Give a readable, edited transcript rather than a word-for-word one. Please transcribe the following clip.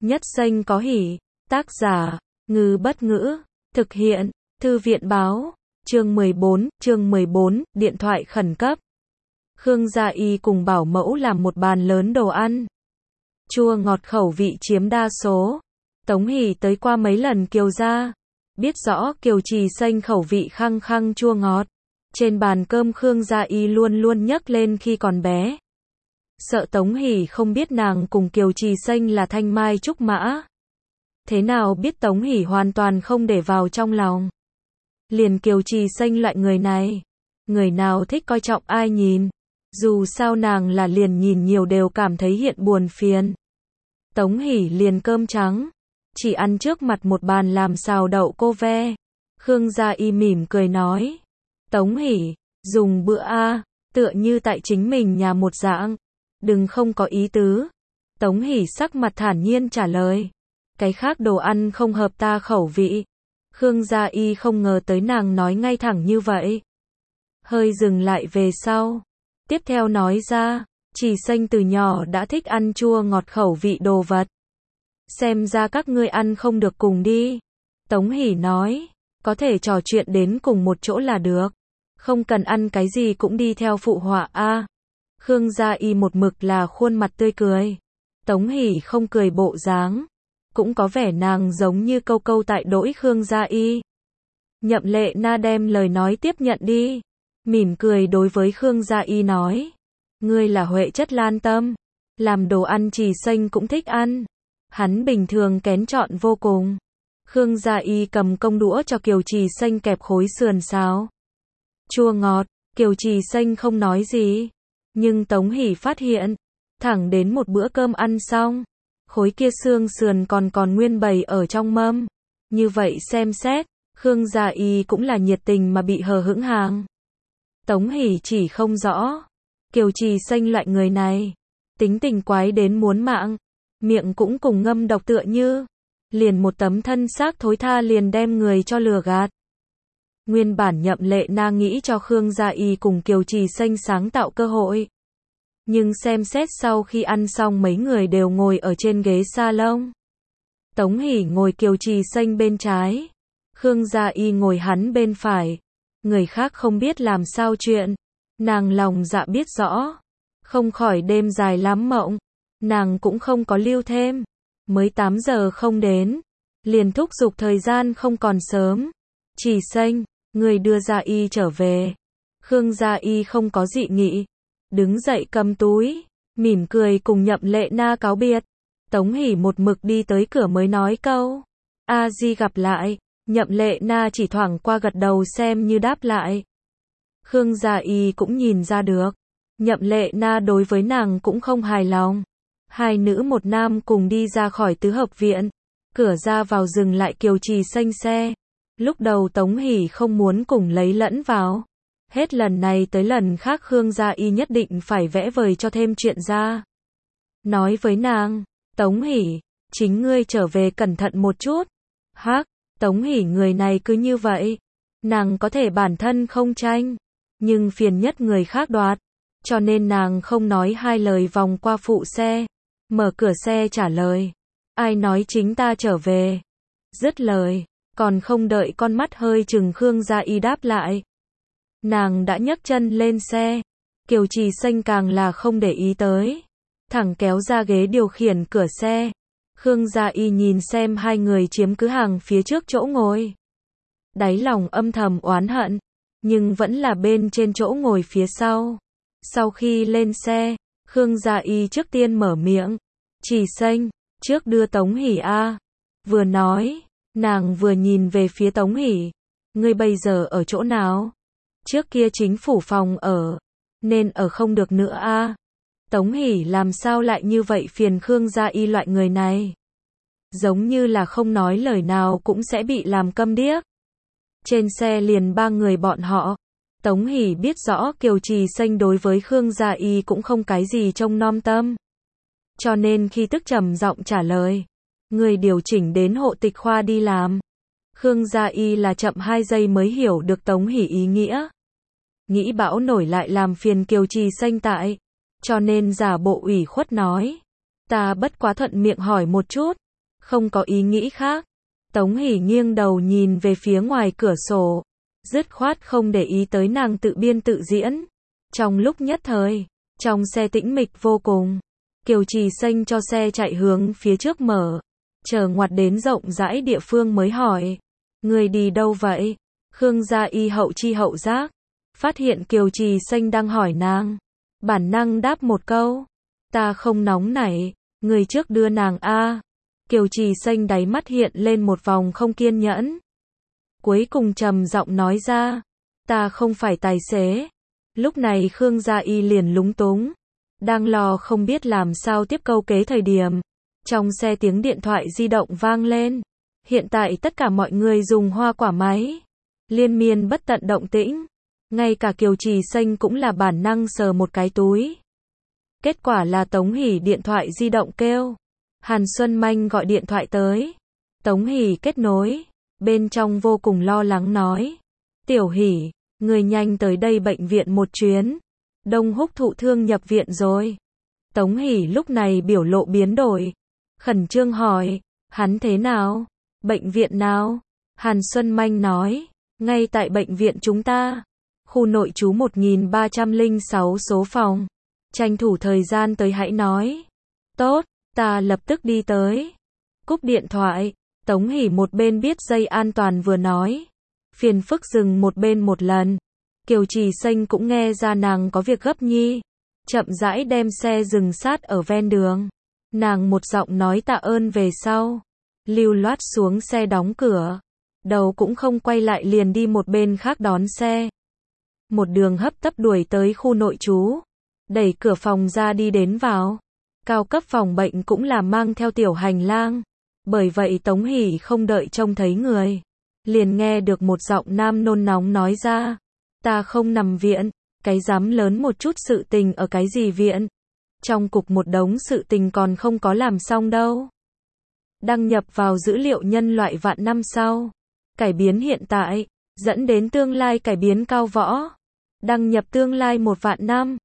Nhất Xanh có hỉ. Tác giả, Ngư Bất Ngữ. Thực hiện, Thư viện Báo. Chương 14, điện thoại khẩn cấp. Khương Gia Y cùng bảo mẫu làm một bàn lớn đồ ăn. Chua ngọt khẩu vị chiếm đa số. Tống Hỷ tới qua mấy lần Kiều gia, biết rõ Kiều Trì Xanh khẩu vị khăng khăng chua ngọt. Trên bàn cơm Khương Gia Y luôn luôn nhắc lên khi còn bé. Sợ Tống Hỷ không biết nàng cùng Kiều Trì Xanh là thanh mai trúc mã. Thế nào biết Tống Hỷ hoàn toàn không để vào trong lòng. Liền Kiều Trì Xanh loại người này, người nào thích coi trọng ai nhìn. Dù sao nàng là liền nhìn nhiều đều cảm thấy hiện buồn phiền. Tống Hỷ liền cơm trắng, chỉ ăn trước mặt một bàn làm xào đậu cô ve. Khương Gia Y mỉm cười nói, Tống Hỷ, dùng bữa a, tựa như tại chính mình nhà một dạng, đừng không có ý tứ. Tống Hỷ sắc mặt thản nhiên trả lời, cái khác đồ ăn không hợp ta khẩu vị. Khương Gia Y không ngờ tới nàng nói ngay thẳng như vậy. Hơi dừng lại về sau, tiếp theo nói ra, Trì Xanh từ nhỏ đã thích ăn chua ngọt khẩu vị đồ vật. Xem ra các ngươi ăn không được cùng đi. Tống Hỷ nói, có thể trò chuyện đến cùng một chỗ là được. Không cần ăn cái gì cũng đi theo phụ họa a. Khương Gia Y một mực là khuôn mặt tươi cười. Tống Hỷ không cười bộ dáng, cũng có vẻ nàng giống như câu câu tại đỗi Khương Gia Y. Nhậm Lệ Na đem lời nói tiếp nhận đi, mỉm cười đối với Khương Gia Y nói, ngươi là Huệ chất lan tâm, làm đồ ăn Trì Xanh cũng thích ăn. Hắn bình thường kén chọn vô cùng. Khương Gia Y cầm công đũa cho Kiều Trì Xanh kẹp khối sườn xào chua ngọt. Kiều Trì Xanh không nói gì, nhưng Tống Hỷ phát hiện, thẳng đến một bữa cơm ăn xong, khối kia xương sườn còn nguyên bầy ở trong mâm. Như vậy xem xét, Khương Gia Y cũng là nhiệt tình mà bị hờ hững hàng. Tống Hỷ chỉ không rõ, Kiều Trì Xanh loại người này, tính tình quái đến muốn mạng, miệng cũng cùng ngâm độc tựa như, liền một tấm thân xác thối tha liền đem người cho lừa gạt. Nguyên bản Nhậm Lệ Na nghĩ cho Khương Gia Y cùng Kiều Trì Xanh sáng tạo cơ hội. Nhưng xem xét sau khi ăn xong mấy người đều ngồi ở trên ghế salon. Tống Hỷ ngồi Kiều Trì Xanh bên trái, Khương Gia Y ngồi hắn bên phải. Người khác không biết làm sao chuyện, nàng lòng dạ biết rõ, không khỏi đêm dài lắm mộng. Nàng cũng không có lưu thêm, mới 8 giờ không đến, liền thúc giục thời gian không còn sớm. Trì Xanh, người đưa Gia Y trở về. Khương Gia Y không có dị nghị, đứng dậy cầm túi, mỉm cười cùng Nhậm Lệ Na cáo biệt. Tống Hỷ một mực đi tới cửa mới nói câu, A Di gặp lại. Nhậm Lệ Na chỉ thoảng qua gật đầu xem như đáp lại. Khương Gia Y cũng nhìn ra được, Nhậm Lệ Na đối với nàng cũng không hài lòng. Hai nữ một nam cùng đi ra khỏi tứ hợp viện, cửa ra vào dừng lại Kiều Trì Xanh xe. Lúc đầu Tống Hỷ không muốn cùng lấy lẫn vào, hết lần này tới lần khác Khương Gia Y nhất định phải vẽ vời cho thêm chuyện ra. Nói với nàng, Tống Hỷ, chính ngươi trở về cẩn thận một chút. Hắc, Tống Hỷ người này cứ như vậy, nàng có thể bản thân không tranh, nhưng phiền nhất người khác đoạt, cho nên nàng không nói hai lời vòng qua phụ xe, mở cửa xe trả lời, ai nói chính ta trở về. Dứt lời, còn không đợi con mắt hơi chừng Khương Gia Y đáp lại, nàng đã nhấc chân lên xe. Kiều Trì Xanh càng là không để ý tới, thẳng kéo ra ghế điều khiển cửa xe. Khương Gia Y nhìn xem hai người chiếm cứ hàng phía trước chỗ ngồi, đáy lòng âm thầm oán hận, nhưng vẫn là bên trên chỗ ngồi phía sau. Sau khi lên xe, Khương Gia Y trước tiên mở miệng, Trì Xanh, trước đưa Tống Hỷ a. Vừa nói, nàng vừa nhìn về phía Tống Hỷ, ngươi bây giờ ở chỗ nào? Trước kia chính phủ phòng ở, nên ở không được nữa a. Tống Hỷ làm sao lại như vậy phiền Khương Gia Y loại người này. Giống như là không nói lời nào cũng sẽ bị làm câm điếc. Trên xe liền ba người bọn họ. Tống Hỷ biết rõ Kiều Trì Xanh đối với Khương Gia Y cũng không cái gì trông nom tâm. Cho nên khi tức trầm giọng trả lời, người điều chỉnh đến hộ tịch khoa đi làm. Khương Gia Y là chậm 2 giây mới hiểu được Tống Hỷ ý nghĩa. Nghĩ bão nổi lại làm phiền Kiều Trì Xanh tại, cho nên giả bộ ủy khuất nói, ta bất quá thuận miệng hỏi một chút, không có ý nghĩ khác. Tống Hỷ nghiêng đầu nhìn về phía ngoài cửa sổ, dứt khoát không để ý tới nàng tự biên tự diễn. Trong lúc nhất thời, trong xe tĩnh mịch vô cùng, Kiều Trì Xanh cho xe chạy hướng phía trước mở, chờ ngoặt đến rộng rãi địa phương mới hỏi, người đi đâu vậy? Khương Gia Y hậu chi hậu giác, phát hiện Kiều Trì Xanh đang hỏi nàng, bản năng đáp một câu, ta không nóng nảy, người trước đưa nàng a. Kiều Trì Xanh đáy mắt hiện lên một vòng không kiên nhẫn. Cuối cùng trầm giọng nói ra, ta không phải tài xế. Lúc này Khương Gia Y liền lúng túng, đang lo không biết làm sao tiếp câu kế thời điểm. Trong xe tiếng điện thoại di động vang lên. Hiện tại tất cả mọi người dùng hoa quả máy, liên miên bất tận động tĩnh. Ngay cả Kiều Trì Xanh cũng là bản năng sờ một cái túi. Kết quả là Tống Hỷ điện thoại di động kêu. Hàn Xuân Manh gọi điện thoại tới. Tống Hỷ kết nối, bên trong vô cùng lo lắng nói, Tiểu Hỷ, người nhanh tới đây bệnh viện một chuyến. Đông Húc thụ thương nhập viện rồi. Tống Hỷ lúc này biểu lộ biến đổi, khẩn trương hỏi, hắn thế nào? Bệnh viện nào? Hàn Xuân Manh nói, ngay tại bệnh viện chúng ta, khu nội trú 1306 số phòng. Tranh thủ thời gian tới hãy nói. Tốt, ta lập tức đi tới. Cúp điện thoại, Tống Hỷ một bên biết dây an toàn vừa nói, phiền phức dừng một bên một lần. Kiều Trì Xanh cũng nghe ra nàng có việc gấp nhi, chậm rãi đem xe dừng sát ở ven đường. Nàng một giọng nói tạ ơn về sau, lưu loát xuống xe đóng cửa, đầu cũng không quay lại liền đi một bên khác đón xe. Một đường hấp tấp đuổi tới khu nội trú, đẩy cửa phòng ra đi đến vào. Cao cấp phòng bệnh cũng là mang theo tiểu hành lang, bởi vậy Tống Hỷ không đợi trông thấy người, liền nghe được một giọng nam nôn nóng nói ra, ta không nằm viện, cái dám lớn một chút sự tình ở cái gì viện, trong cục một đống sự tình còn không có làm xong đâu. Đăng nhập vào dữ liệu nhân loại vạn năm sau, cải biến hiện tại, dẫn đến tương lai cải biến cao võ. Đăng nhập tương lai 1 vạn năm.